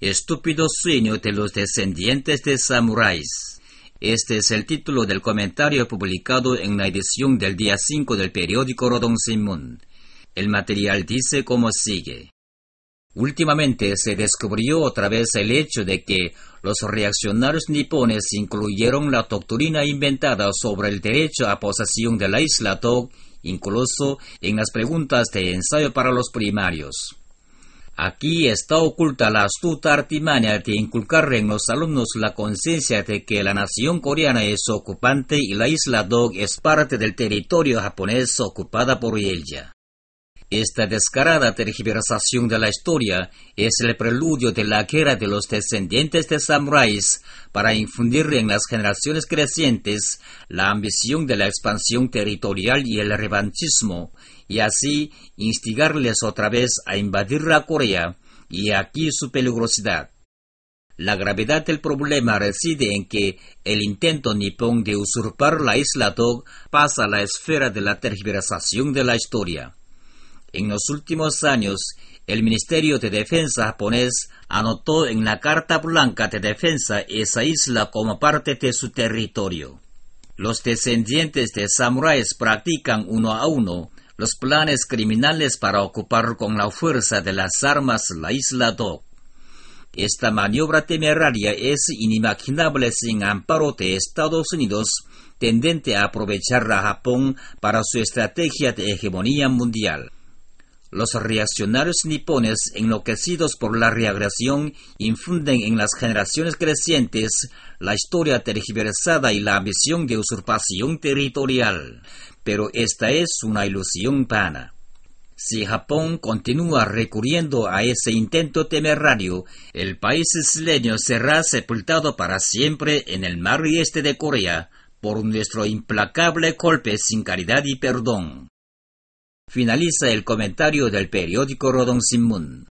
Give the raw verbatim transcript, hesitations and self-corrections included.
Estúpido sueño de los descendientes de samuráis. Este es el título del comentario publicado en la edición del día cinco del periódico Rodong Sinmun. El material dice como sigue. Últimamente se descubrió otra vez el hecho de que los reaccionarios nipones incluyeron la doctrina inventada sobre el derecho a posesión de la isla Dog, incluso en las preguntas de ensayo para los primarios. Aquí está oculta la astuta artimaña de inculcar en los alumnos la conciencia de que la nación coreana es ocupante y la isla Dog es parte del territorio japonés ocupada por ella. Esta descarada tergiversación de la historia es el preludio de la guerra de los descendientes de samuráis para infundir en las generaciones crecientes la ambición de la expansión territorial y el revanchismo, y así instigarles otra vez a invadir la Corea, y aquí su peligrosidad. La gravedad del problema reside en que el intento nipón de usurpar la isla Dog pasa a la esfera de la tergiversación de la historia. En los últimos años, el Ministerio de Defensa japonés anotó en la Carta Blanca de Defensa esa isla como parte de su territorio. Los descendientes de samuráis practican uno a uno los planes criminales para ocupar con la fuerza de las armas la isla Dog. Esta maniobra temeraria es inimaginable sin amparo de Estados Unidos, tendente a aprovechar a Japón para su estrategia de hegemonía mundial. Los reaccionarios nipones, enloquecidos por la reagresión, infunden en las generaciones crecientes la historia tergiversada y la ambición de usurpación territorial. Pero esta es una ilusión vana. Si Japón continúa recurriendo a ese intento temerario, el país isleño será sepultado para siempre en el mar este de Corea por nuestro implacable golpe sin caridad y perdón. Finaliza el comentario del periódico Rodong Sinmun.